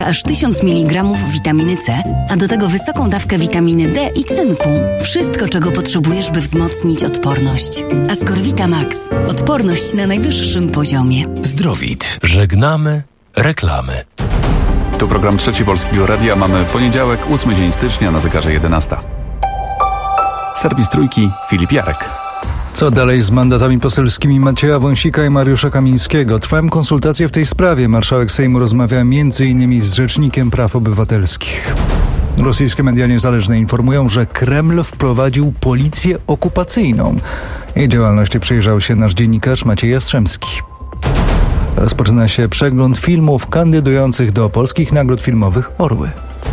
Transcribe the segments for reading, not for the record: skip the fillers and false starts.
aż 1000 mg witaminy C, a do tego wysoką dawkę witaminy D i cynku. Wszystko, czego potrzebujesz, by wzmocnić odporność. Ascorvita Max. Odporność na najwyższym poziomie. Zdrowit. Żegnamy reklamy. Tu program Trzeci Polskiego Radia. Mamy poniedziałek, 8 dzień stycznia, na zegarze 11. Serwis Trójki, Filip Jarek. Co dalej z mandatami poselskimi Macieja Wąsika i Mariusza Kamińskiego? Trwają konsultacje w tej sprawie. Marszałek Sejmu rozmawia m.in. z Rzecznikiem Praw Obywatelskich. Rosyjskie media niezależne informują, że Kreml wprowadził policję okupacyjną. Jej działalności przyjrzał się nasz dziennikarz Maciej Jastrzębski. Rozpoczyna się przegląd filmów kandydujących do polskich nagród filmowych Orły.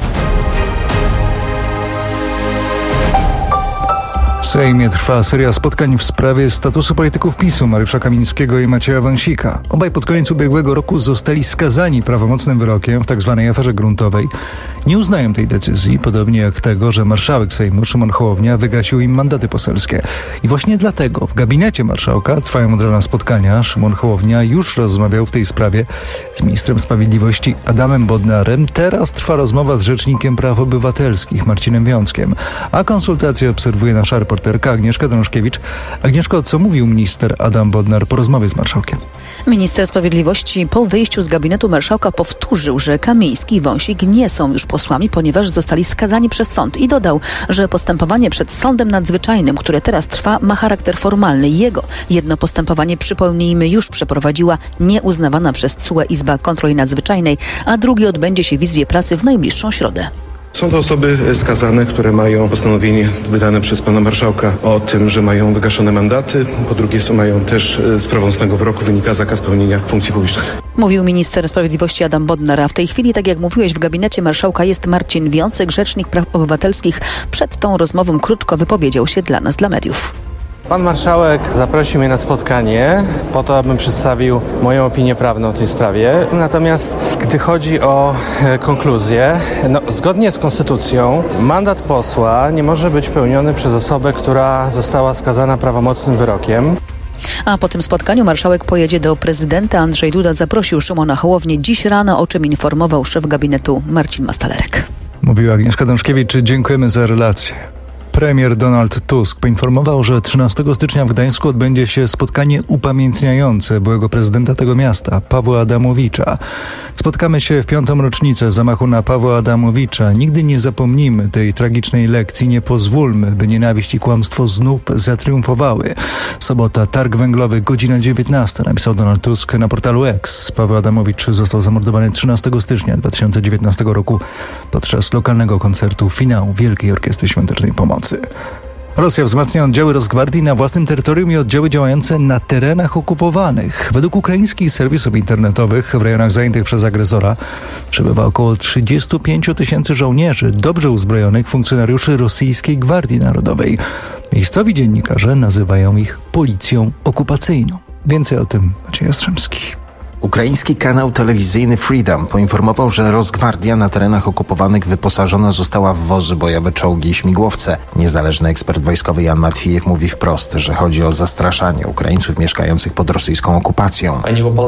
W Sejmie trwa seria spotkań w sprawie statusu polityków PiS-u Mariusza Kamińskiego i Macieja Wąsika. Obaj pod koniec ubiegłego roku zostali skazani prawomocnym wyrokiem w tzw. aferze gruntowej. Nie uznają tej decyzji, podobnie jak tego, że marszałek Sejmu Szymon Hołownia wygasił im mandaty poselskie. I właśnie dlatego w gabinecie marszałka trwają od rana spotkania. Szymon Hołownia już rozmawiał w tej sprawie z ministrem sprawiedliwości Adamem Bodnarem. Teraz trwa rozmowa z Rzecznikiem Praw Obywatelskich Marcinem Wiąckiem. A konsultacje obserwuje nasza reporterka Agnieszka Drążkiewicz. Agnieszko, co mówił minister Adam Bodnar po rozmowie z marszałkiem? Minister Sprawiedliwości po wyjściu z gabinetu marszałka powtórzył, że Kamiński i Wąsik nie są już posłami, ponieważ zostali skazani przez sąd i dodał, że postępowanie przed Sądem Nadzwyczajnym, które teraz trwa, ma charakter formalny. Jego jedno postępowanie, przypomnijmy, już przeprowadziła nieuznawana przez TSUE Izba Kontroli Nadzwyczajnej, a drugie odbędzie się w Izbie Pracy w najbliższą środę. Są to osoby skazane, które mają postanowienie wydane przez pana marszałka o tym, że mają wygaszone mandaty. Po drugie, mają też z prawomocnego wyroku wynika zakaz pełnienia funkcji publicznych. Mówił minister sprawiedliwości Adam Bodnar, a w tej chwili, tak jak mówiłeś, w gabinecie marszałka jest Marcin Wiącek, rzecznik praw obywatelskich. Przed tą rozmową krótko wypowiedział się dla nas, dla mediów. Pan marszałek zaprosił mnie na spotkanie po to, abym przedstawił moją opinię prawną w tej sprawie. Natomiast gdy chodzi o konkluzję, zgodnie z konstytucją mandat posła nie może być pełniony przez osobę, która została skazana prawomocnym wyrokiem. A po tym spotkaniu marszałek pojedzie do prezydenta. Andrzej Duda zaprosił Szymona Hołownię dziś rano, o czym informował szef gabinetu Marcin Mastalerek. Mówiła Agnieszka Drążkiewicz. Dziękujemy za relację. Premier Donald Tusk poinformował, że 13 stycznia w Gdańsku odbędzie się spotkanie upamiętniające byłego prezydenta tego miasta, Pawła Adamowicza. Spotkamy się w 5. rocznicę zamachu na Pawła Adamowicza. Nigdy nie zapomnimy tej tragicznej lekcji. Nie pozwólmy, by nienawiść i kłamstwo znów zatriumfowały. Sobota, targ węglowy, godzina 19, napisał Donald Tusk na portalu X. Paweł Adamowicz został zamordowany 13 stycznia 2019 roku podczas lokalnego koncertu finału Wielkiej Orkiestry Świątecznej Pomocy. Rosja wzmacnia oddziały Rosgwardii na własnym terytorium i oddziały działające na terenach okupowanych. Według ukraińskich serwisów internetowych w rejonach zajętych przez agresora przebywa około 35 000 żołnierzy, dobrze uzbrojonych funkcjonariuszy rosyjskiej Gwardii Narodowej. Miejscowi dziennikarze nazywają ich policją okupacyjną. Więcej o tym Maciej Jastrzębski. Ukraiński kanał telewizyjny Freedom poinformował, że Rosgwardia na terenach okupowanych wyposażona została w wozy bojowe, czołgi i śmigłowce. Niezależny ekspert wojskowy Jan Matwijew mówi wprost, że chodzi o zastraszanie Ukraińców mieszkających pod rosyjską okupacją.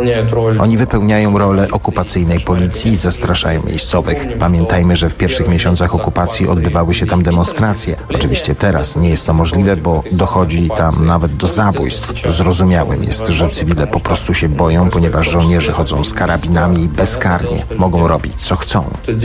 Oni wypełniają rolę okupacyjnej policji i zastraszają miejscowych. Pamiętajmy, że w pierwszych miesiącach okupacji odbywały się tam demonstracje. Oczywiście teraz nie jest to możliwe, bo dochodzi tam nawet do zabójstw. Zrozumiałym jest, że cywile po prostu się boją, ponieważ żołnierze chodzą z karabinami i bezkarnie mogą robić co chcą.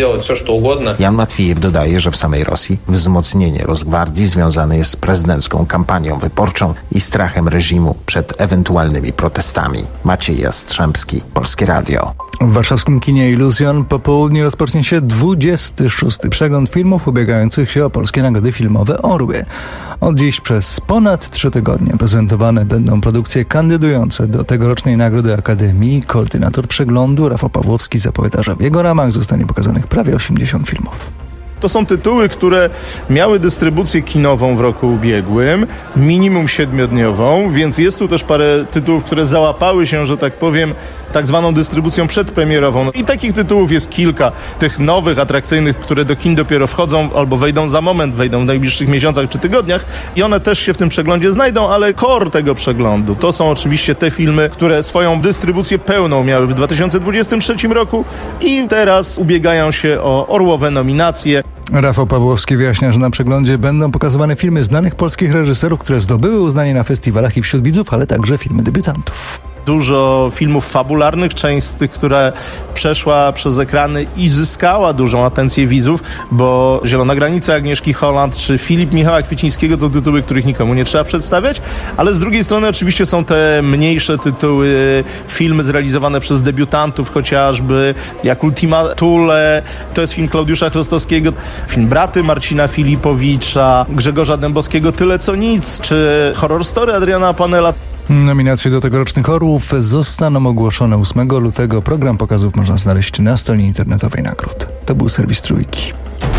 Jan Matwijew dodaje, że w samej Rosji wzmocnienie Rosgwardii związane jest z prezydencką kampanią wyborczą i strachem reżimu przed ewentualnymi protestami. Maciej Jastrzębski, Polskie Radio. W warszawskim kinie Iluzjon po południu rozpocznie się 26. przegląd filmów ubiegających się o polskie nagrody filmowe Orły. Od dziś przez ponad 3 tygodnie prezentowane będą produkcje kandydujące do tegorocznej Nagrody Akademii. Koordynator przeglądu Rafał Pawłowski zapowiada, że w jego ramach zostanie pokazanych prawie 80 filmów. To są tytuły, które miały dystrybucję kinową w roku ubiegłym, minimum 7-dniową, więc jest tu też parę tytułów, które załapały się, że tak powiem, tak zwaną dystrybucją przedpremierową. I takich tytułów jest kilka, tych nowych, atrakcyjnych, które do kin dopiero wchodzą albo wejdą za moment, wejdą w najbliższych miesiącach czy tygodniach i one też się w tym przeglądzie znajdą, ale core tego przeglądu to są oczywiście te filmy, które swoją dystrybucję pełną miały w 2023 roku i teraz ubiegają się o orłowe nominacje. Rafał Pawłowski wyjaśnia, że na przeglądzie będą pokazywane filmy znanych polskich reżyserów, które zdobyły uznanie na festiwalach i wśród widzów, ale także filmy debiutantów. Dużo filmów fabularnych, część z tych, która przeszła przez ekrany i zyskała dużą atencję widzów, bo Zielona Granica Agnieszki Holland czy Filip Michała Kwiecińskiego to tytuły, których nikomu nie trzeba przedstawiać, ale z drugiej strony oczywiście są te mniejsze tytuły, filmy zrealizowane przez debiutantów chociażby, jak Ultima Thule, to jest film Klaudiusza Chrostowskiego, film Braty Marcina Filipowicza, Grzegorza Dębowskiego Tyle co nic, czy Horror Story Adriana Panela. Nominacje do tegorocznych Orłów zostaną ogłoszone 8 lutego. Program pokazów można znaleźć na stronie internetowej nagród. To był serwis Trójki.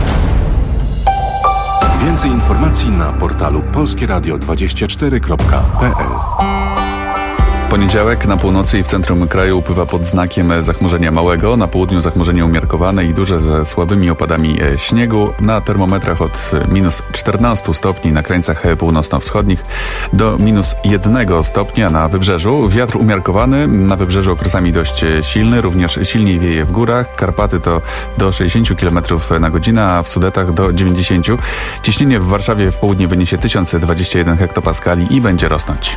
Więcej informacji na portalu polskieradio24.pl. Poniedziałek na północy i w centrum kraju upływa pod znakiem zachmurzenia małego, na południu zachmurzenie umiarkowane i duże ze słabymi opadami śniegu, na termometrach od minus 14 stopni na krańcach północno-wschodnich do minus 1 stopnia na wybrzeżu. Wiatr umiarkowany, na wybrzeżu okresami dość silny, również silniej wieje w górach. Karpaty to do 60 km na godzinę, a w Sudetach do 90. Ciśnienie w Warszawie w południe wyniesie 1021 hektopaskali i będzie rosnąć.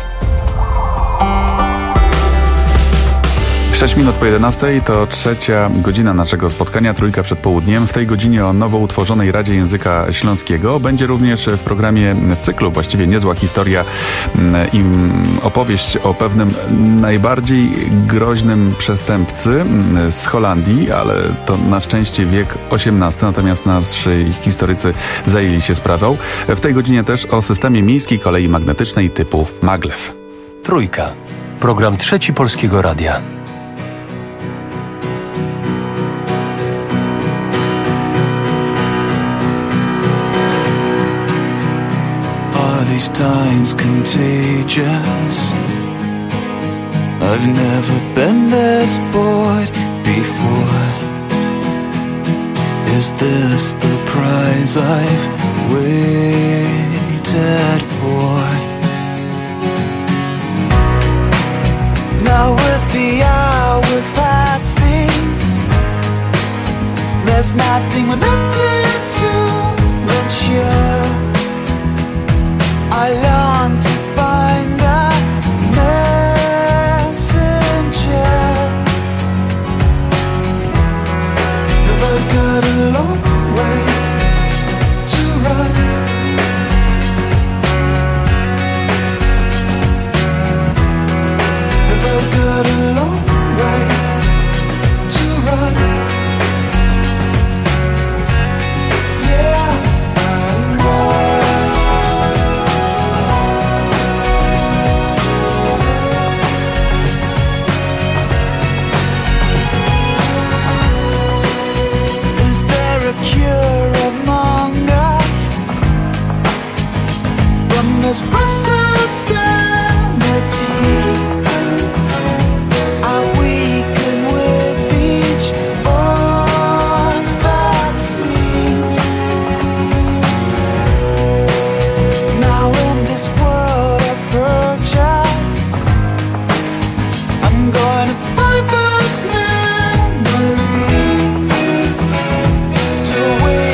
6 minut po 11 to trzecia godzina naszego spotkania, Trójka przed południem. W tej godzinie o nowo utworzonej Radzie Języka Śląskiego. Będzie również w programie cyklu, właściwie niezła historia i opowieść o pewnym najbardziej groźnym przestępcy z Holandii, ale to na szczęście wiek XVIII, natomiast nasi historycy zajęli się sprawą. W tej godzinie też o systemie miejskiej kolei magnetycznej typu maglev. Trójka. Program Trzeci Polskiego Radia. These times contagious. I've never been this bored before. Is this the prize I've waited for? Now with the hours passing, there's nothing left to ensure. I long to find a messenger. If I've got a long way to run, if I've got a long way to run, yeah, I know. Cure among us from this restless sanity. Are we good with each voice that sings? Now in this world of purchase, I'm gonna find back memories to wait.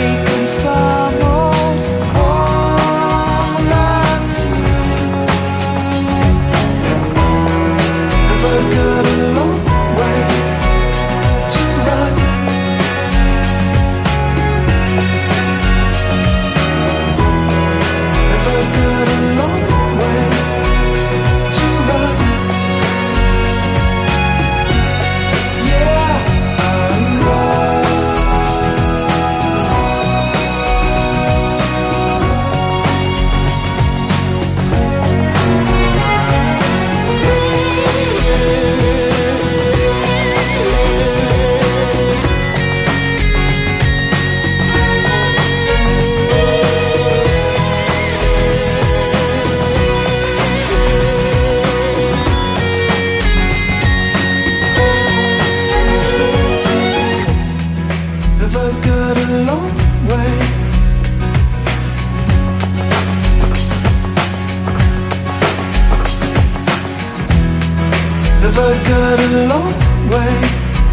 got a long way. Have I got a long way?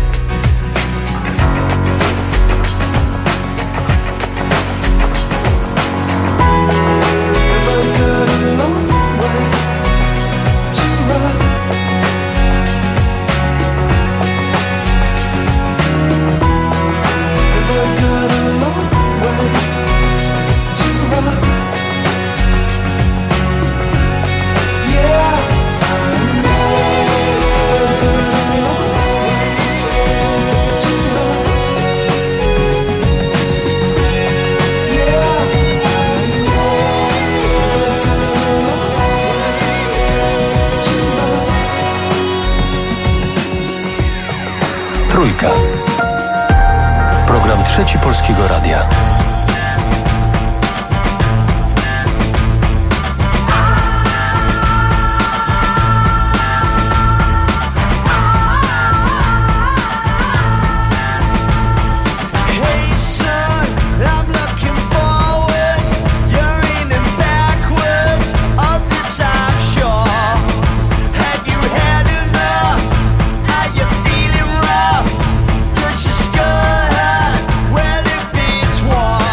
Trójka. Program Trzeci Polskiego Radia. Well, if it's war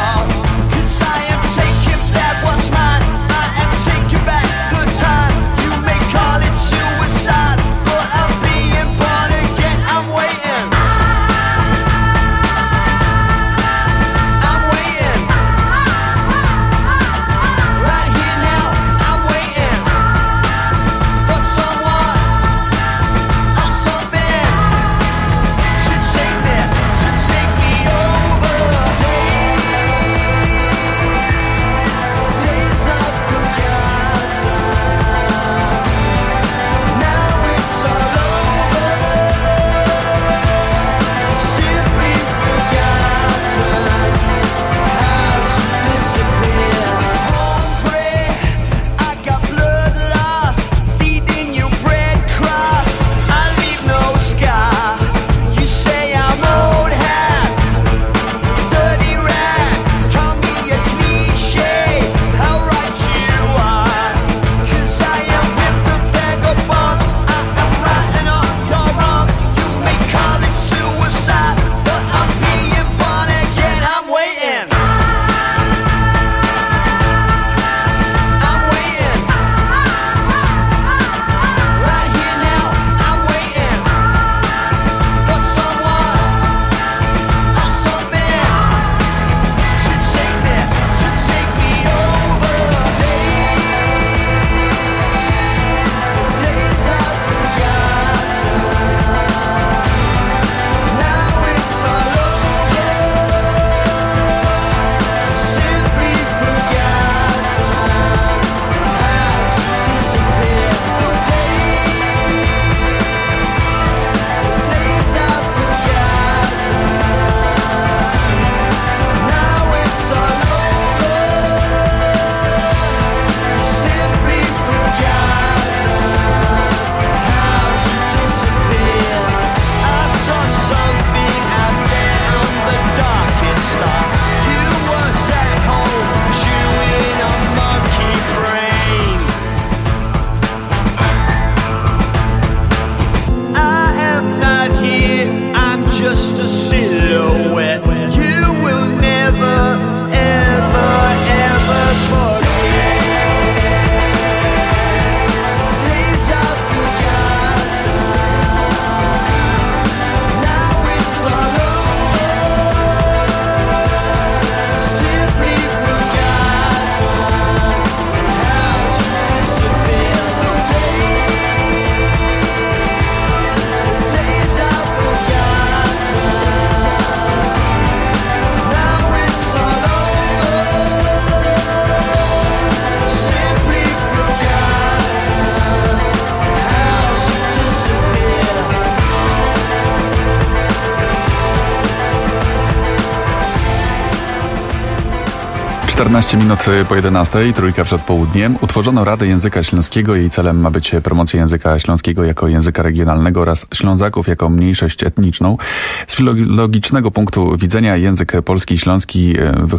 14 minut po 11, trójka przed południem. Utworzono Radę Języka Śląskiego. Jej celem ma być promocja języka śląskiego jako języka regionalnego oraz Ślązaków jako mniejszość etniczną. Z filologicznego punktu widzenia język polski i śląski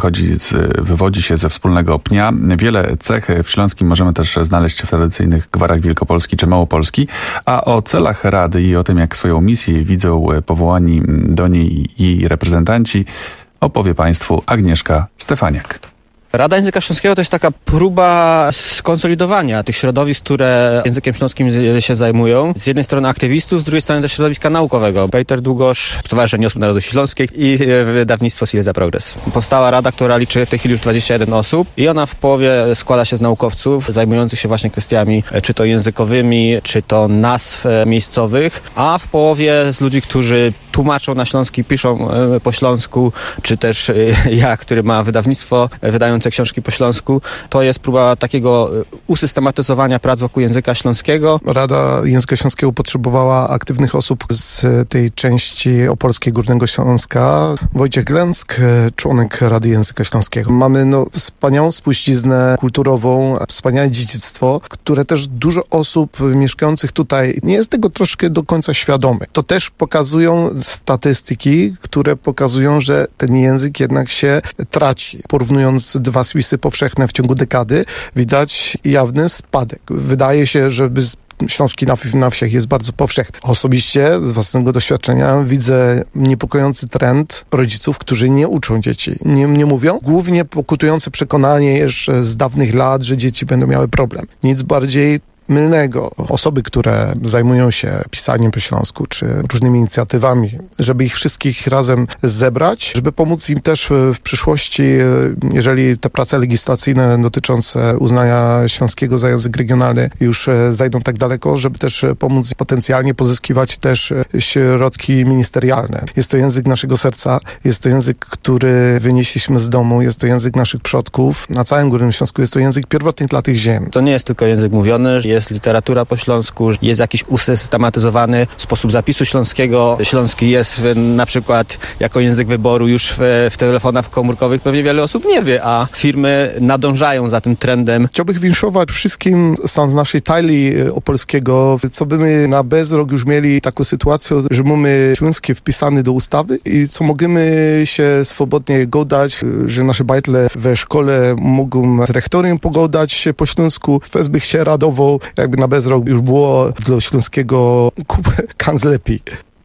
wywodzi się ze wspólnego pnia. Wiele cech w śląskim możemy też znaleźć w tradycyjnych gwarach Wielkopolski czy Małopolski. A o celach Rady i o tym, jak swoją misję widzą powołani do niej i reprezentanci, opowie Państwu Agnieszka Stefaniak. Rada Języka Śląskiego to jest taka próba skonsolidowania tych środowisk, które językiem śląskim się zajmują. Z jednej strony aktywistów, z drugiej strony też środowiska naukowego. Peter Długosz, Stowarzyszenie Osób Narodowości Śląskiej i wydawnictwo Silesia Progress. Powstała rada, która liczy w tej chwili już 21 osób i ona w połowie składa się z naukowców zajmujących się właśnie kwestiami czy to językowymi, czy to nazw miejscowych, a w połowie z ludzi, którzy tłumaczą na śląski, piszą po śląsku, czy też ja, który ma wydawnictwo wydające książki po śląsku. To jest próba takiego usystematyzowania prac wokół języka śląskiego. Rada Języka Śląskiego potrzebowała aktywnych osób z tej części opolskiej Górnego Śląska. Wojciech Glęck, członek Rady Języka Śląskiego. Mamy wspaniałą spuściznę kulturową, wspaniałe dziedzictwo, które też dużo osób mieszkających tutaj nie jest tego troszkę do końca świadomych. To też pokazują statystyki, które pokazują, że ten język jednak się traci. Porównując dwa spisy powszechne w ciągu dekady, widać jawny spadek. Wydaje się, że śląski na wsiach jest bardzo powszechny. Osobiście z własnego doświadczenia widzę niepokojący trend rodziców, którzy nie uczą dzieci. Nie mówią. Głównie pokutujące przekonanie jeszcze z dawnych lat, że dzieci będą miały problem. Nic bardziej mylnego. Osoby, które zajmują się pisaniem po śląsku, czy różnymi inicjatywami, żeby ich wszystkich razem zebrać, żeby pomóc im też w przyszłości, jeżeli te prace legislacyjne dotyczące uznania śląskiego za język regionalny już zajdą tak daleko, żeby też pomóc potencjalnie pozyskiwać też środki ministerialne. Jest to język naszego serca, jest to język, który wynieśliśmy z domu, jest to język naszych przodków. Na całym Górnym Śląsku jest to język pierwotny dla tych ziem. To nie jest tylko język mówiony, jest literatura po śląsku, jest jakiś usystematyzowany sposób zapisu śląskiego. Śląski jest na przykład jako język wyboru już w telefonach komórkowych, pewnie wiele osób nie wie, a firmy nadążają za tym trendem. Chciałbym winszować wszystkim z naszej talii opolskiego, co by my na bezrok już mieli taką sytuację, że mamy śląskie wpisane do ustawy i co możemy się swobodnie godać, że nasze bajtle we szkole mogą z rektorem pogodać się po śląsku. Wes bych się radował, jakby na bezrok już było dla śląskiego kans lepiej.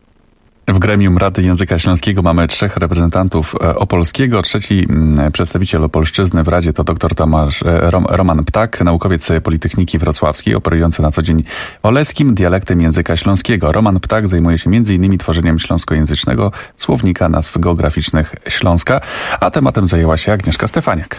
W gremium Rady Języka Śląskiego mamy 3 reprezentantów opolskiego. Trzeci przedstawiciel opolszczyzny w Radzie to dr Roman Ptak, naukowiec Politechniki Wrocławskiej, operujący na co dzień oleskim dialektem języka śląskiego. Roman Ptak zajmuje się m.in. tworzeniem śląskojęzycznego słownika nazw geograficznych Śląska, a tematem zajęła się Agnieszka Stefaniak.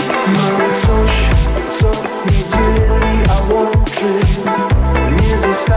Mam coś, co nie dzieli, a łączy. Nie zostało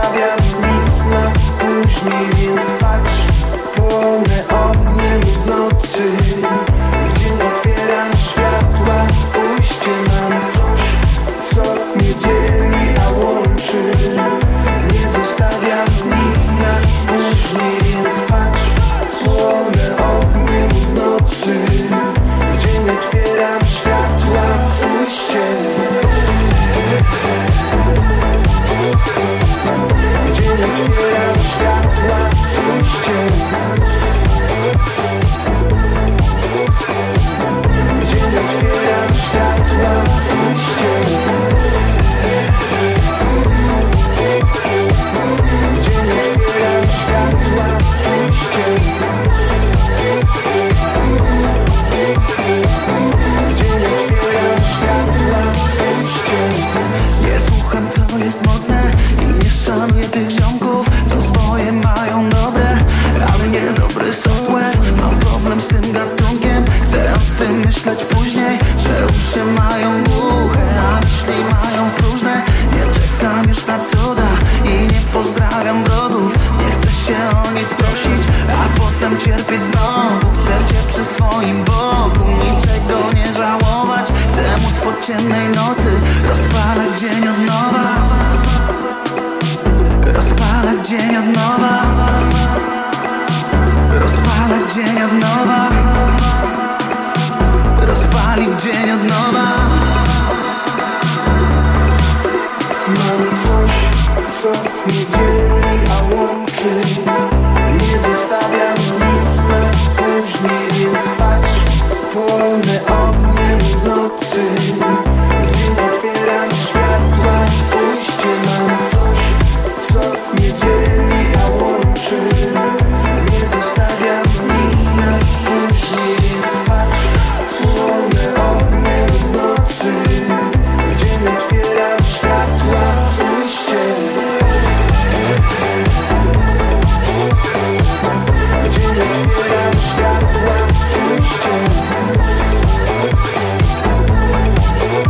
lepiej znowu. Chcę cię przy swoim boku, niczego nie żałować. Chcę móc po ciemnej nocy rozpalać dzień od nowa. Rozpalać dzień od nowa. Rozpalać dzień od nowa. Rozpalić dzień od nowa. Mam coś, co mnie dzieli, a łączy. Nie zostawiam nic na później, więc patrz, płonę ogniem w nocy. W dzień otwieram światła, pójście. Mam coś, co mnie dzieli, a łączy. Nie zostawiam nic na później, więc patrz, płonę ogniem w nocy. W dzień otwieram światła, pójście. W dzień otwieram światła, pójście.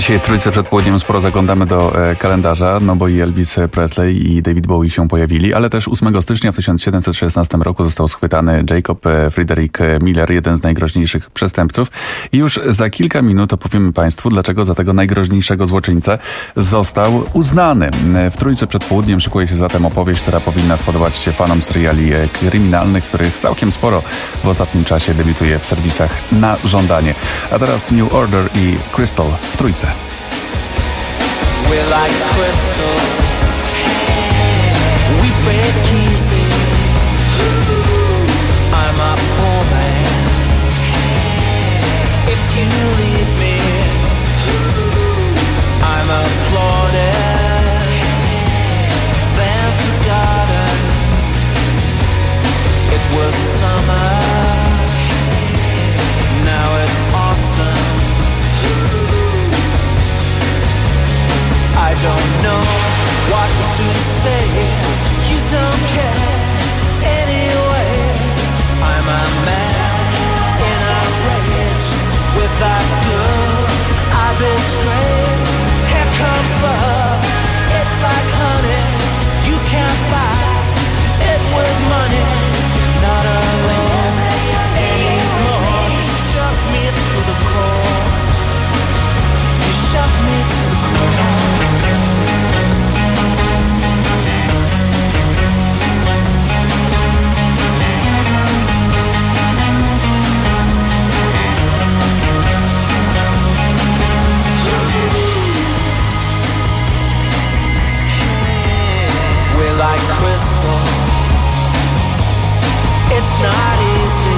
Dzisiaj w Trójce przed południem sporo zaglądamy do kalendarza, no bo i Elvis Presley i David Bowie się pojawili, ale też 8 stycznia w 1716 roku został schwytany Jacob Frederick Miller, jeden z najgroźniejszych przestępców. I już za kilka minut opowiemy Państwu, dlaczego za tego najgroźniejszego złoczyńcę został uznany. W Trójce przed południem szykuje się zatem opowieść, która powinna spodobać się fanom seriali kryminalnych, których całkiem sporo w ostatnim czasie debiutuje w serwisach na żądanie. A teraz New Order i Crystal w Trójce. We're like crystal. We break pieces. I'm a poor man. If you leave me, I'm applauded, then forgotten. It was summer, now it's autumn. I don't know what to say. You don't care anyway. I'm a man in a rage with that girl I betrayed. Here comes love. It's like honey. You can't buy it with money. Not alone anymore. You shook me to the core. You shook me to the core. Like crystal, it's not easy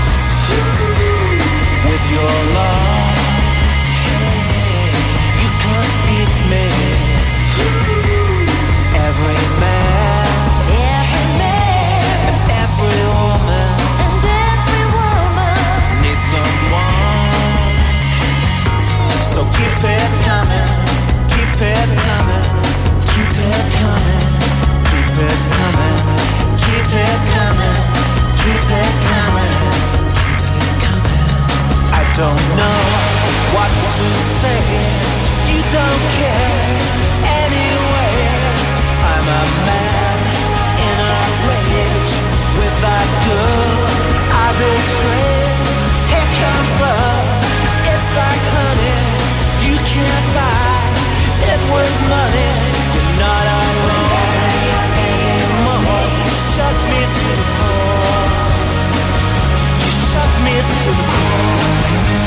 with your love. You could beat me. Every man, and every woman, needs someone. So keep it coming, keep it coming, keep it coming. Keep it coming, keep it coming, keep it coming, keep it coming. I don't know what to say. You don't care anyway. I'm a man in a rage with that girl I betrayed. Here comes love. It's like honey. You can't buy it with money. You're not alone. Shut me to the core. You shut me to the core.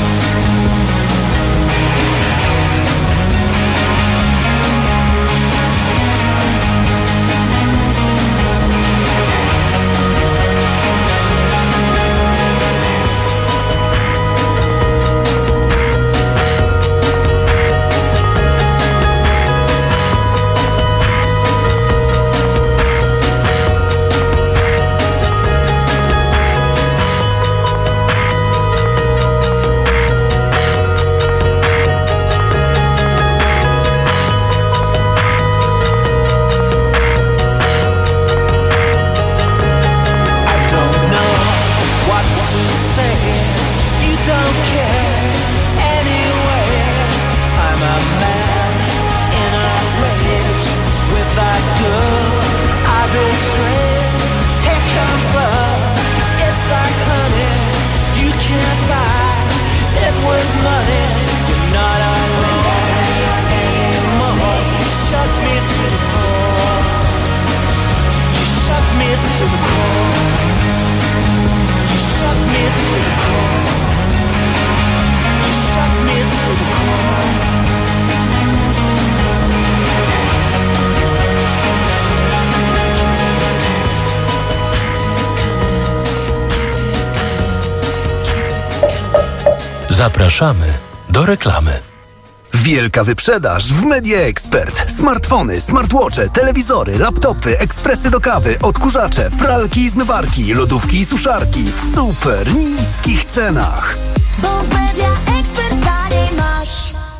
Zapraszamy do reklamy. Wielka wyprzedaż w Media Expert. Smartfony, smartwatche, telewizory, laptopy, ekspresy do kawy, odkurzacze, pralki i zmywarki, lodówki i suszarki w super niskich cenach. Bo w Media Expert taniej masz.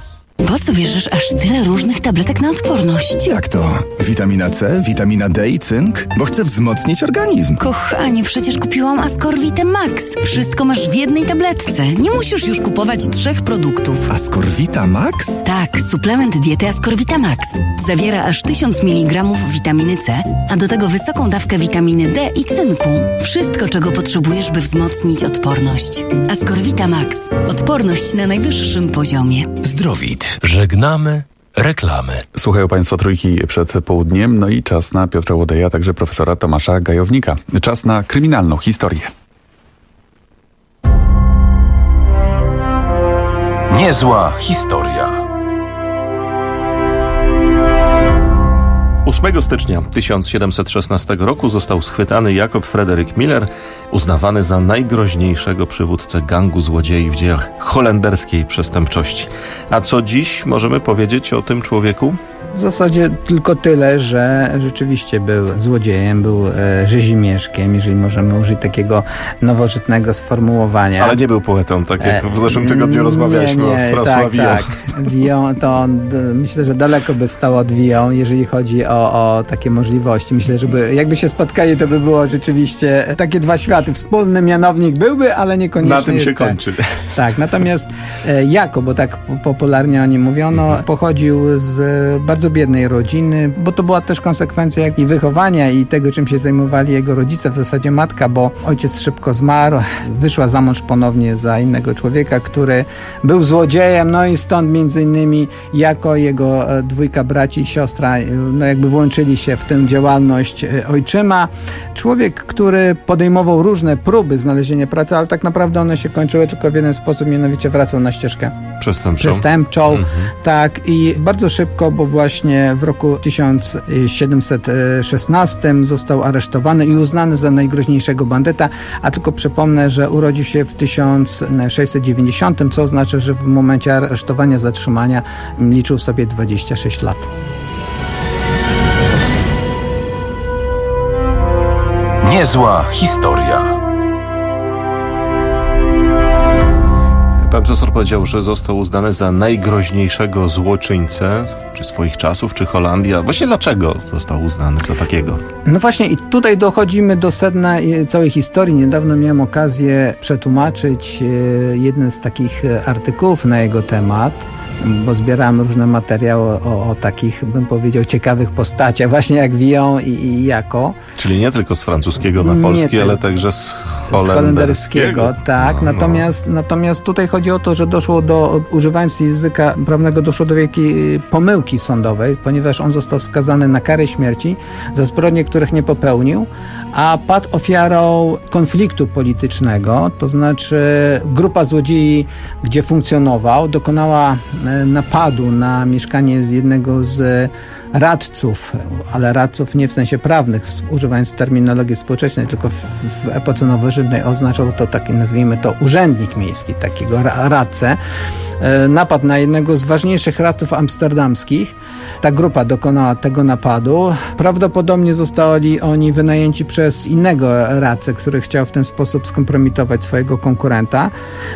Po co bierzesz aż tyle różnych tabletek na odporność? Jak to? Witamina C, witamina D i cynk? Bo chcę wzmocnić organizm. Kochanie, przecież kupiłam Ascorvitę Max. Wszystko masz w jednej tabletce. Nie musisz już kupować 3 produktów. Ascorvita Max? Tak, suplement diety Ascorvita Max. Zawiera aż 1000 mg witaminy C, a do tego wysoką dawkę witaminy D i cynku. Wszystko, czego potrzebujesz, by wzmocnić odporność. Ascorvita Max. Odporność na najwyższym poziomie. Zdrowit. Żegnamy reklamy. Słuchają Państwo Trójki przed południem, no i czas na Piotra Łodeja, a także profesora Tomasza Gajownika. Czas na kryminalną historię. Niezła historia. 8 stycznia 1716 roku został schwytany Jakob Frederik Miller, uznawany za najgroźniejszego przywódcę gangu złodziei w dziejach holenderskiej przestępczości. A co dziś możemy powiedzieć o tym człowieku? W zasadzie tylko tyle, że rzeczywiście był złodziejem, był rzezimieszkiem, jeżeli możemy użyć takiego nowożytnego sformułowania. Ale nie był poetą, tak jak w zeszłym tygodniu rozmawialiśmy o François Villon. Tak. Villon to myślę, że daleko by stał od Villon, jeżeli chodzi o takie możliwości. Myślę, że jakby się spotkali, to by było rzeczywiście takie dwa światy. Wspólny mianownik byłby, ale niekoniecznie. Na tym się kończy. Tak, natomiast Jakob, bo tak popularnie o nim mówiono, pochodził z bardzo biednej rodziny, bo to była też konsekwencja i wychowania i tego, czym się zajmowali jego rodzice, w zasadzie matka, bo ojciec szybko zmarł, wyszła za mąż ponownie za innego człowieka, który był złodziejem, no i stąd między innymi jako jego 2 braci i siostra, no jakby włączyli się w tę działalność ojczyma. Człowiek, który podejmował różne próby znalezienia pracy, ale tak naprawdę one się kończyły tylko w jeden sposób, mianowicie wracał na ścieżkę przestępczą. Tak, i bardzo szybko, bo właśnie w roku 1716 został aresztowany i uznany za najgroźniejszego bandyta, a tylko przypomnę, że urodził się w 1690, co oznacza, że w momencie aresztowania, zatrzymania liczył sobie 26 lat. Niezła historia. Pan profesor powiedział, że został uznany za najgroźniejszego złoczyńcę, czy swoich czasów, czy Holandii. A właśnie dlaczego został uznany za takiego? No właśnie i tutaj dochodzimy do sedna całej historii. Niedawno miałem okazję przetłumaczyć jeden z takich artykułów na jego temat, bo zbierałem różne materiały o takich, bym powiedział, ciekawych postaciach, właśnie jak Villon i Jako. Czyli nie tylko z francuskiego na polski, ale także z holenderskiego. Tak. Natomiast tutaj chodzi o to, że doszło używając języka prawnego, doszło do wielkiej pomyłki sądowej, ponieważ on został skazany na karę śmierci za zbrodnie, których nie popełnił, a padł ofiarą konfliktu politycznego, to znaczy grupa złodziei, gdzie funkcjonował, dokonała napadu na mieszkanie z jednego z radców, ale radców nie w sensie prawnych, używając terminologii współczesnej, tylko w epoce nowożytnej oznaczał to taki, nazwijmy to, urzędnik miejski, takiego radcę. Napadł na jednego z ważniejszych radców amsterdamskich. Ta grupa dokonała tego napadu. Prawdopodobnie zostali oni wynajęci przez innego radcę, który chciał w ten sposób skompromitować swojego konkurenta.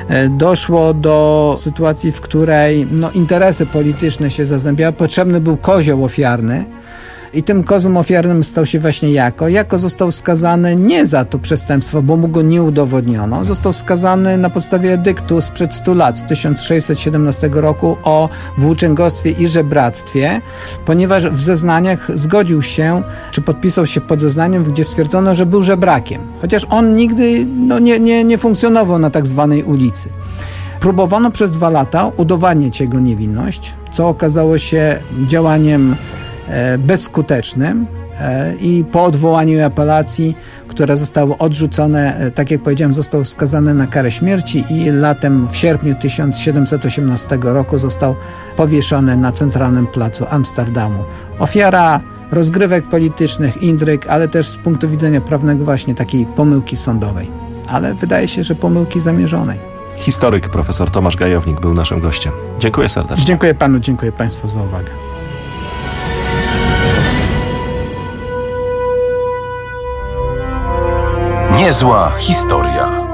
Doszło do sytuacji, w której interesy polityczne się zazębiały. Potrzebny był kozioł ofiarny. I tym kozłem ofiarnym stał się właśnie Jako. Jako został skazany nie za to przestępstwo, bo mu go nie udowodniono. Został skazany na podstawie edyktu sprzed 100 lat, z 1617 roku o włóczęgostwie i żebractwie, ponieważ w zeznaniach zgodził się, czy podpisał się pod zeznaniem, gdzie stwierdzono, że był żebrakiem. Chociaż on nigdy nie funkcjonował na tak zwanej ulicy. Próbowano przez 2 lata udowadniać jego niewinność, co okazało się działaniem bezskutecznym i po odwołaniu apelacji, które zostało odrzucone, tak jak powiedziałem, został skazany na karę śmierci i w sierpniu 1718 roku został powieszony na centralnym placu Amsterdamu. Ofiara rozgrywek politycznych, intryg, ale też z punktu widzenia prawnego właśnie takiej pomyłki sądowej. Ale wydaje się, że pomyłki zamierzonej. Historyk profesor Tomasz Gajownik był naszym gościem. Dziękuję serdecznie. Dziękuję panu, dziękuję państwu za uwagę. Niezła historia.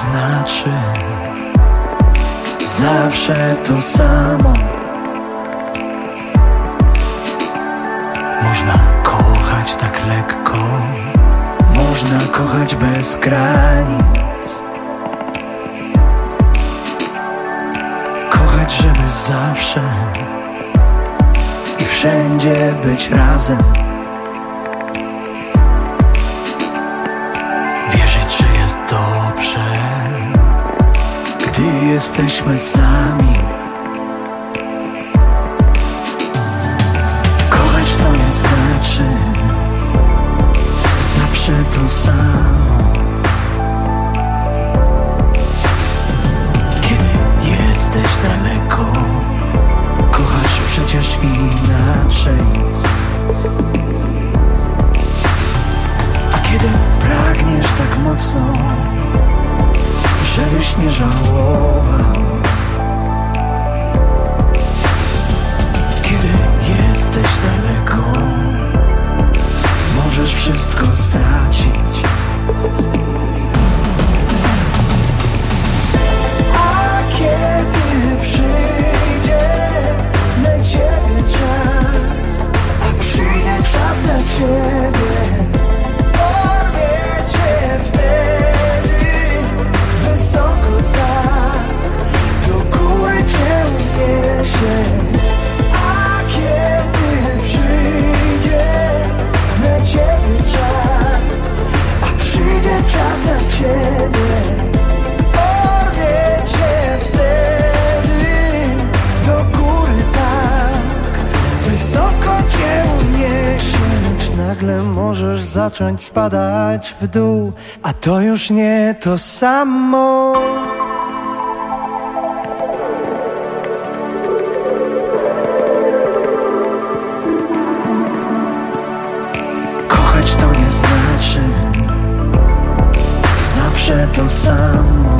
znaczy zawsze to samo. Można kochać tak lekko, można kochać bez granic, kochać, żeby zawsze i wszędzie być razem. Wierzyć, że jest dobrze, gdy jesteśmy sami. Kochać to nie znaczy zawsze to samo. Kiedy jesteś daleko, kochasz przecież inaczej. A kiedy pragniesz tak mocno, żebyś nie żałował, kiedy jesteś daleko, możesz wszystko stracić. A kiedy przyjdzie na ciebie czas, a przyjdzie czas na ciebie, porwie cię wtedy wysoko tak, do góry cię uniesie. A kiedy przyjdzie na ciebie czas, a przyjdzie czas na ciebie, porwie cię wtedy do góry tak, wysoko cię uniesie. Lecz nagle możesz zacząć spadać w dół, a to już nie to samo. Kochać to nie znaczy zawsze to samo.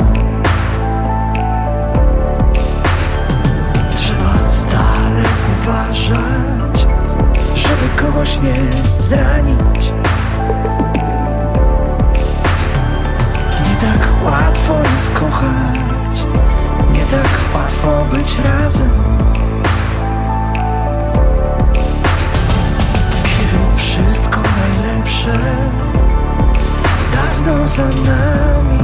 Trzeba stale uważać, żeby kogoś nie zranić. Nie tak łatwo jest kochać, nie tak łatwo być razem. Kiedy wszystko najlepsze dawno za nami.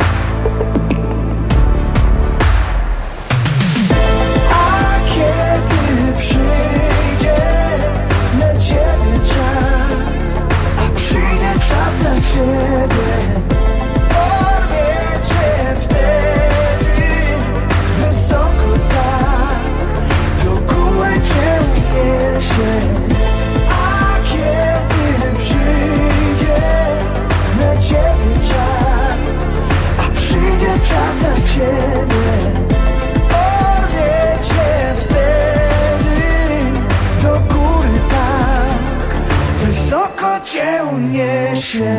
A kiedy przyjdzie na ciebie czas, a przyjdzie czas na ciebie, porwie cię wtedy wysoko tak, do góry cię uniesie. A kiedy przyjdzie na ciebie czas, a przyjdzie czas na ciebie, porwie cię wtedy do góry tak, wysoko cię uniesie.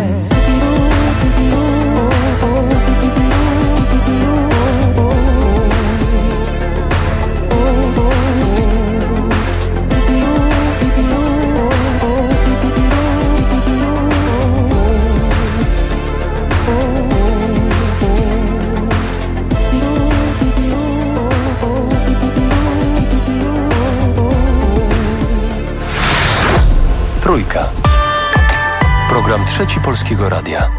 Trójka. Program Trzeci Polskiego Radia.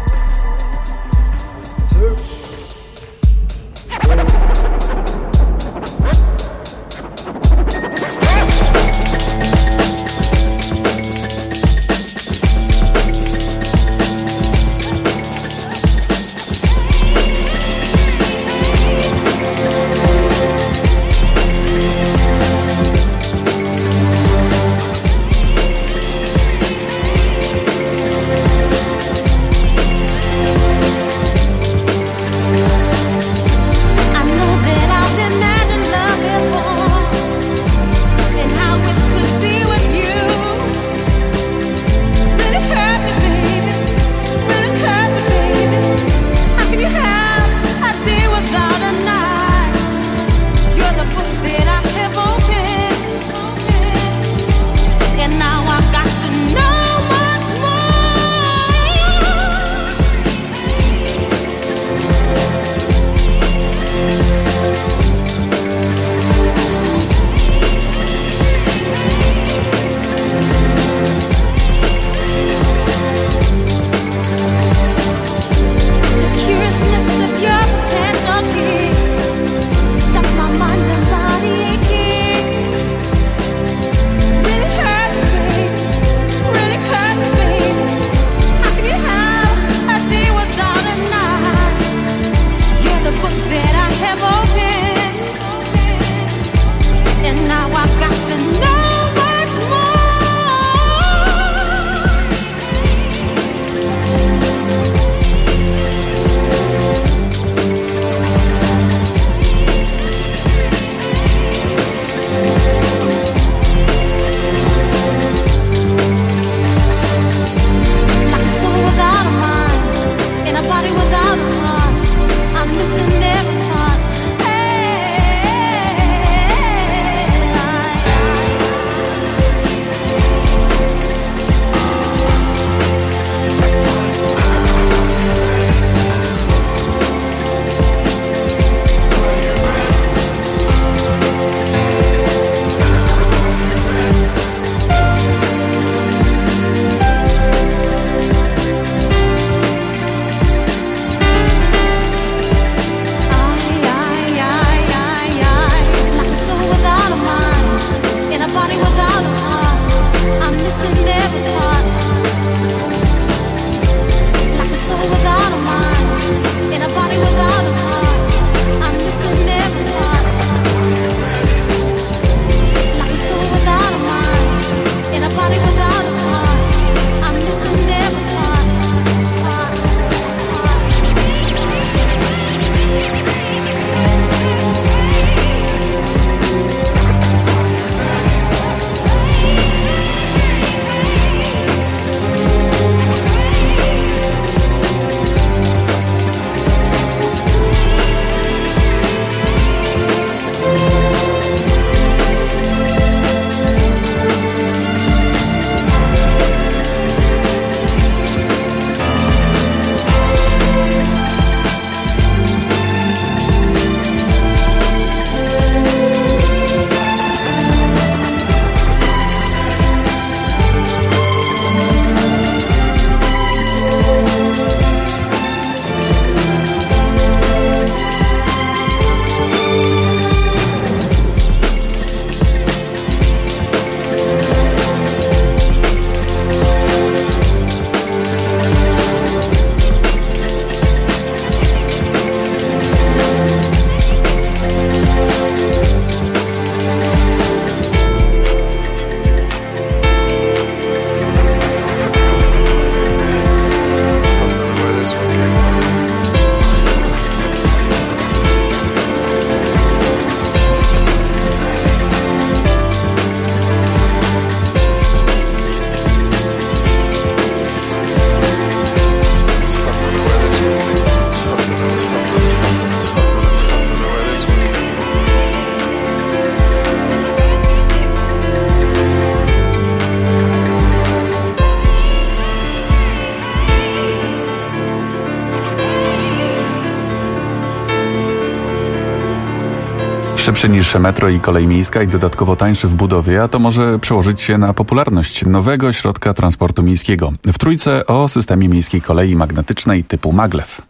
Szybszy niż metro i kolej miejska i dodatkowo tańszy w budowie, a to może przełożyć się na popularność nowego środka transportu miejskiego. W Trójce o systemie miejskiej kolei magnetycznej typu maglev.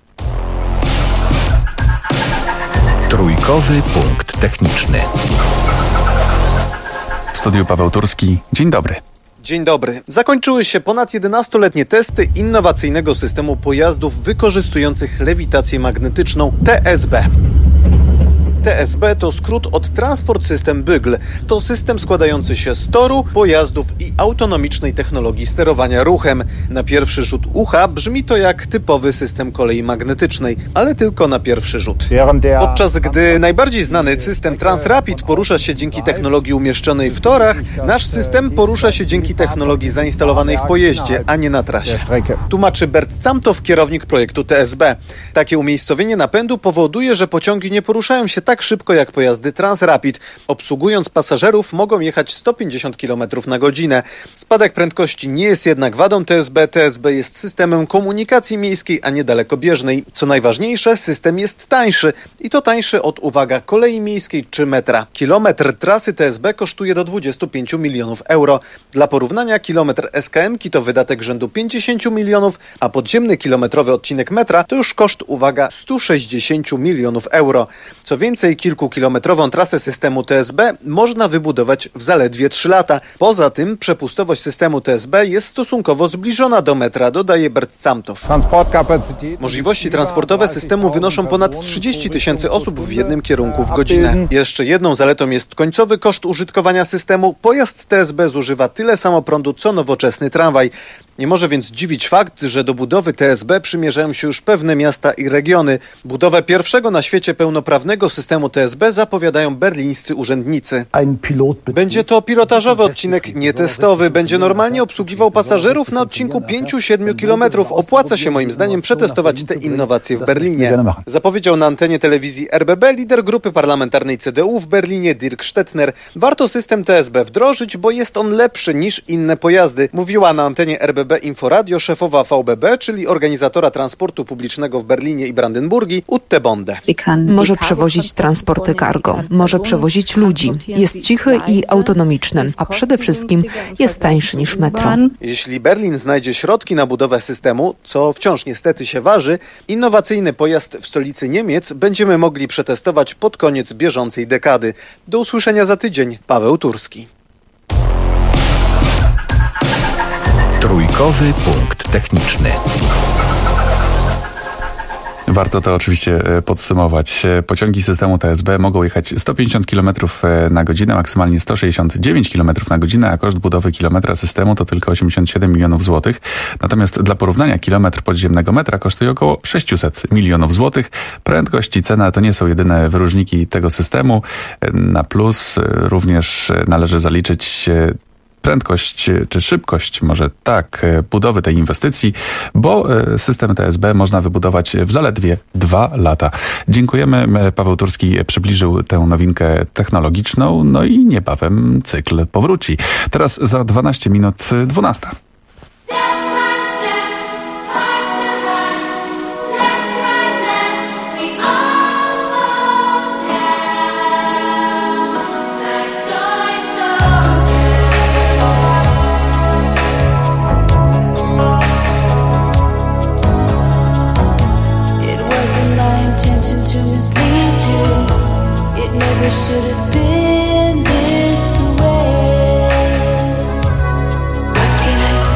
Trójkowy punkt techniczny. W studiu Paweł Turski. Dzień dobry. Dzień dobry. Zakończyły się ponad 11-letnie testy innowacyjnego systemu pojazdów wykorzystujących lewitację magnetyczną TSB. TSB to skrót od Transport System Bögl. To system składający się z toru, pojazdów i autonomicznej technologii sterowania ruchem. Na pierwszy rzut ucha brzmi to jak typowy system kolei magnetycznej, ale tylko na pierwszy rzut. Podczas gdy najbardziej znany system Transrapid porusza się dzięki technologii umieszczonej w torach, nasz system porusza się dzięki technologii zainstalowanej w pojeździe, a nie na trasie. Tłumaczy Bert Zamtow, kierownik projektu TSB. Takie umiejscowienie napędu powoduje, że pociągi nie poruszają się tak szybko jak pojazdy Transrapid. Obsługując pasażerów mogą jechać 150 km na godzinę. Spadek prędkości nie jest jednak wadą TSB. TSB jest systemem komunikacji miejskiej, a nie dalekobieżnej. Co najważniejsze, system jest tańszy. I to tańszy od, uwaga, kolei miejskiej czy metra. Kilometr trasy TSB kosztuje do 25 milionów euro. Dla porównania, kilometr SKM-ki to wydatek rzędu 50 milionów, a podziemny kilometrowy odcinek metra to już koszt, uwaga, 160 milionów euro. Co więcej, kilkukilometrową trasę systemu TSB można wybudować w zaledwie 3 lata. Poza tym przepustowość systemu TSB jest stosunkowo zbliżona do metra, dodaje Bert Zamtow. Możliwości transportowe systemu wynoszą ponad 30 000 osób w jednym kierunku w godzinę. Jeszcze jedną zaletą jest końcowy koszt użytkowania systemu. Pojazd TSB zużywa tyle samo prądu, co nowoczesny tramwaj. Nie może więc dziwić fakt, że do budowy TSB przymierzają się już pewne miasta i regiony. Budowę pierwszego na świecie pełnoprawnego systemu TSB zapowiadają berlińscy urzędnicy. Będzie to pilotażowy odcinek, nie testowy. Będzie normalnie obsługiwał pasażerów na odcinku 5-7 kilometrów. Opłaca się moim zdaniem przetestować te innowacje w Berlinie. Zapowiedział na antenie telewizji RBB lider grupy parlamentarnej CDU w Berlinie Dirk Stettner. Warto system TSB wdrożyć, bo jest on lepszy niż inne pojazdy. Mówiła na antenie RBB Inforadio szefowa VBB, czyli organizatora transportu publicznego w Berlinie i Brandenburgii, Ute Bonde. Może przewozić transporty cargo, może przewozić ludzi. Jest cichy i autonomiczny, a przede wszystkim jest tańszy niż metro. Jeśli Berlin znajdzie środki na budowę systemu, co wciąż niestety się waży, innowacyjny pojazd w stolicy Niemiec będziemy mogli przetestować pod koniec bieżącej dekady. Do usłyszenia za tydzień. Paweł Turski. Trójkowy punkt techniczny. Warto to oczywiście podsumować. Pociągi systemu TSB mogą jechać 150 km na godzinę, maksymalnie 169 km na godzinę, a koszt budowy kilometra systemu to tylko 87 milionów złotych. Natomiast dla porównania kilometr podziemnego metra kosztuje około 600 milionów złotych. Prędkość i cena to nie są jedyne wyróżniki tego systemu. Na plus również należy zaliczyć prędkość czy szybkość, może tak, budowy tej inwestycji, bo system TSB można wybudować w zaledwie 2 lata. Dziękujemy. Paweł Turski przybliżył tę nowinkę technologiczną, no i niebawem cykl powróci. Teraz za 12 minut 12. Should have been this way. What can I say?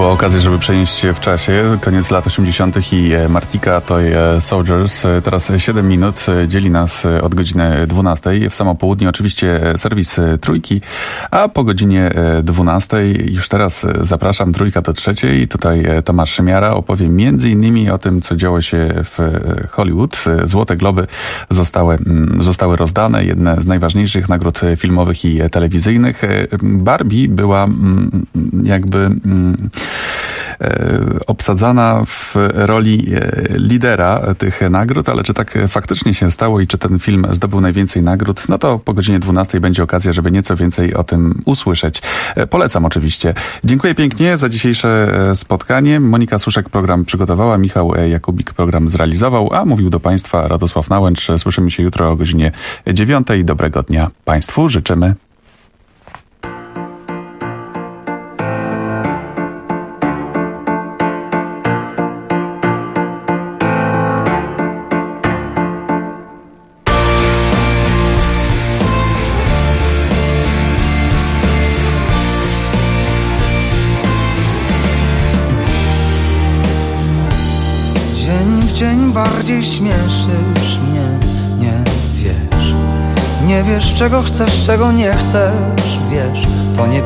była okazja, żeby przenieść się w czasie. Koniec lat 80. i Martika Toy Soldiers. Teraz 7 minut dzieli nas od godziny 12. W samo południe oczywiście serwis Trójki, a po godzinie 12 już teraz zapraszam Trójka do trzeciej. Tutaj Tomasz Szymiara opowie m.in. o tym, co działo się w Hollywood. Złote Globy zostały rozdane. Jedne z najważniejszych nagród filmowych i telewizyjnych. Barbie była jakby obsadzana w roli lidera tych nagród, ale czy tak faktycznie się stało i czy ten film zdobył najwięcej nagród, no to po godzinie 12 będzie okazja, żeby nieco więcej o tym usłyszeć. Polecam oczywiście. Dziękuję pięknie za dzisiejsze spotkanie. Monika Suszek program przygotowała, Michał Jakubik program zrealizował, a mówił do Państwa Radosław Nałęcz. Słyszymy się jutro o godzinie 9. Dobrego dnia Państwu życzymy. Bardziej śmieszysz mnie, nie wiesz czego chcesz, czego nie chcesz, wiesz, to nie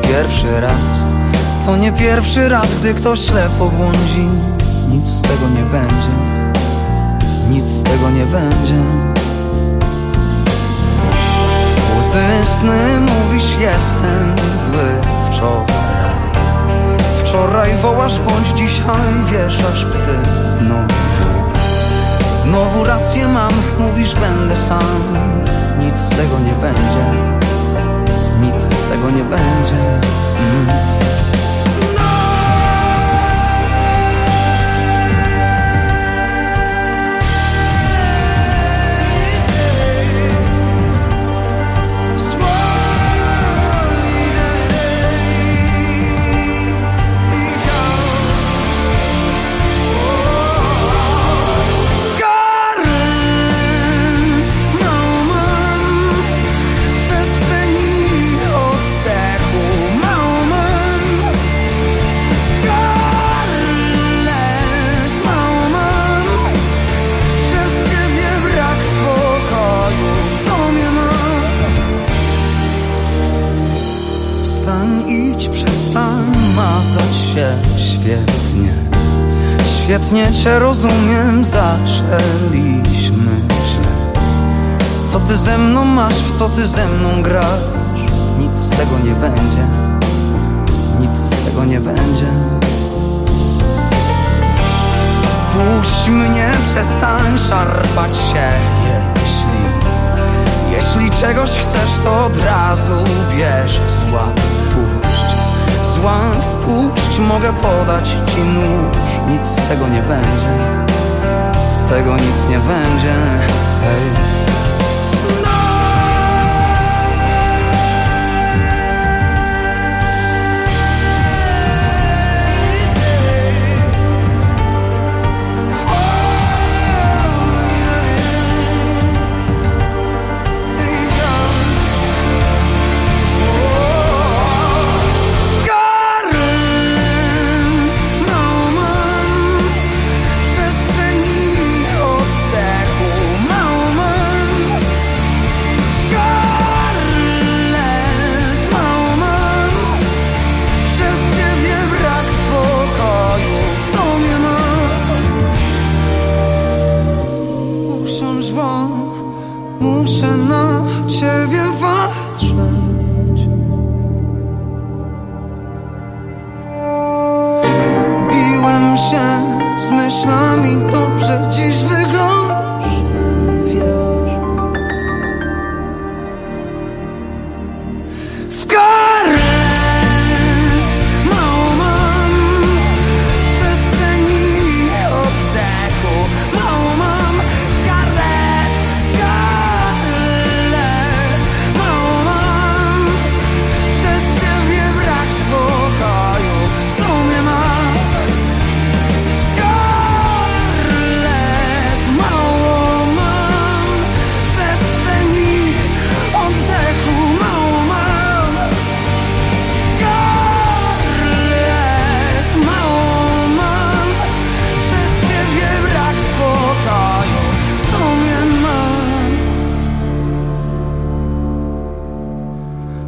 pierwszy raz, gdy ktoś ślepo błądzi, nic z tego nie będzie. Łzy sny mówisz, jestem zły wczoraj wołasz, bądź dzisiaj wieszasz psy Znowu rację mam, mówisz będę sam. Nic z tego nie będzie. Świetnie cię rozumiem, zaczęliśmy źle. Co ty ze mną masz, w co ty ze mną grasz? Nic z tego nie będzie. Puść mnie, przestań szarpać się. Jeśli czegoś chcesz, to od razu bierz. Złap, puść, mogę podać ci nóż. Nic z tego nie będzie. Z tego nic nie będzie. Hej. Przestrzeni oddechu, małą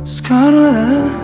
Scarlet.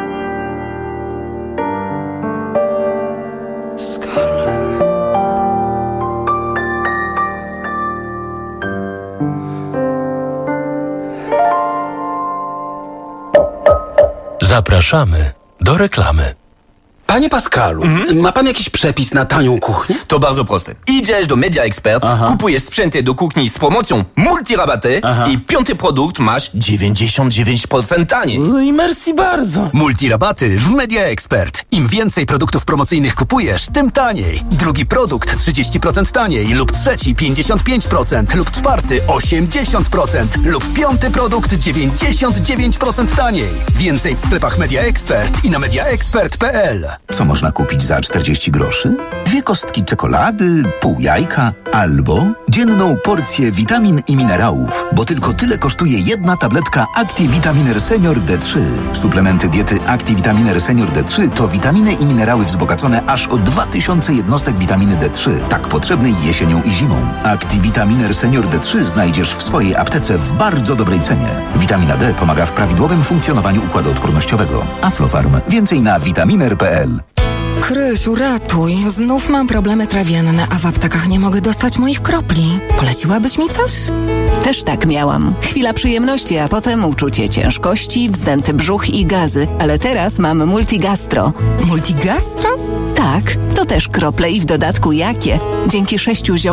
Zapraszamy do reklamy. Panie Pascalu, ma pan jakiś przepis na tanią kuchnię? To bardzo proste. Idziesz do Media Expert, kupujesz sprzęty do kuchni z promocją multirabaty i piąty produkt masz 99% taniej. No i merci bardzo. Multirabaty w Media Expert. Im więcej produktów promocyjnych kupujesz, tym taniej. Drugi produkt 30% taniej lub trzeci 55% lub czwarty 80% lub piąty produkt 99% taniej. Więcej w sklepach Media Expert i na mediaexpert.pl. Co można kupić za 40 groszy? 2 kostki czekolady, pół jajka albo dzienną porcję witamin i minerałów, bo tylko tyle kosztuje jedna tabletka ActiVitaminer Senior D3. Suplementy diety ActiVitaminer Senior D3 to witaminy i minerały wzbogacone aż o 2000 jednostek witaminy D3, tak potrzebnej jesienią i zimą. ActiVitaminer Senior D3 znajdziesz w swojej aptece w bardzo dobrej cenie. Witamina D pomaga w prawidłowym funkcjonowaniu układu odpornościowego. Aflofarm. Więcej na vitaminer.pl. Krysiu, ratuj. Znów mam problemy trawienne, a w aptekach nie mogę dostać moich kropli. Poleciłabyś mi coś? Też tak miałam. Chwila przyjemności, a potem uczucie ciężkości, wzdęty brzuch i gazy. Ale teraz mam Multigastro. Multigastro? Tak, to też krople i w dodatku jakie. Dzięki 6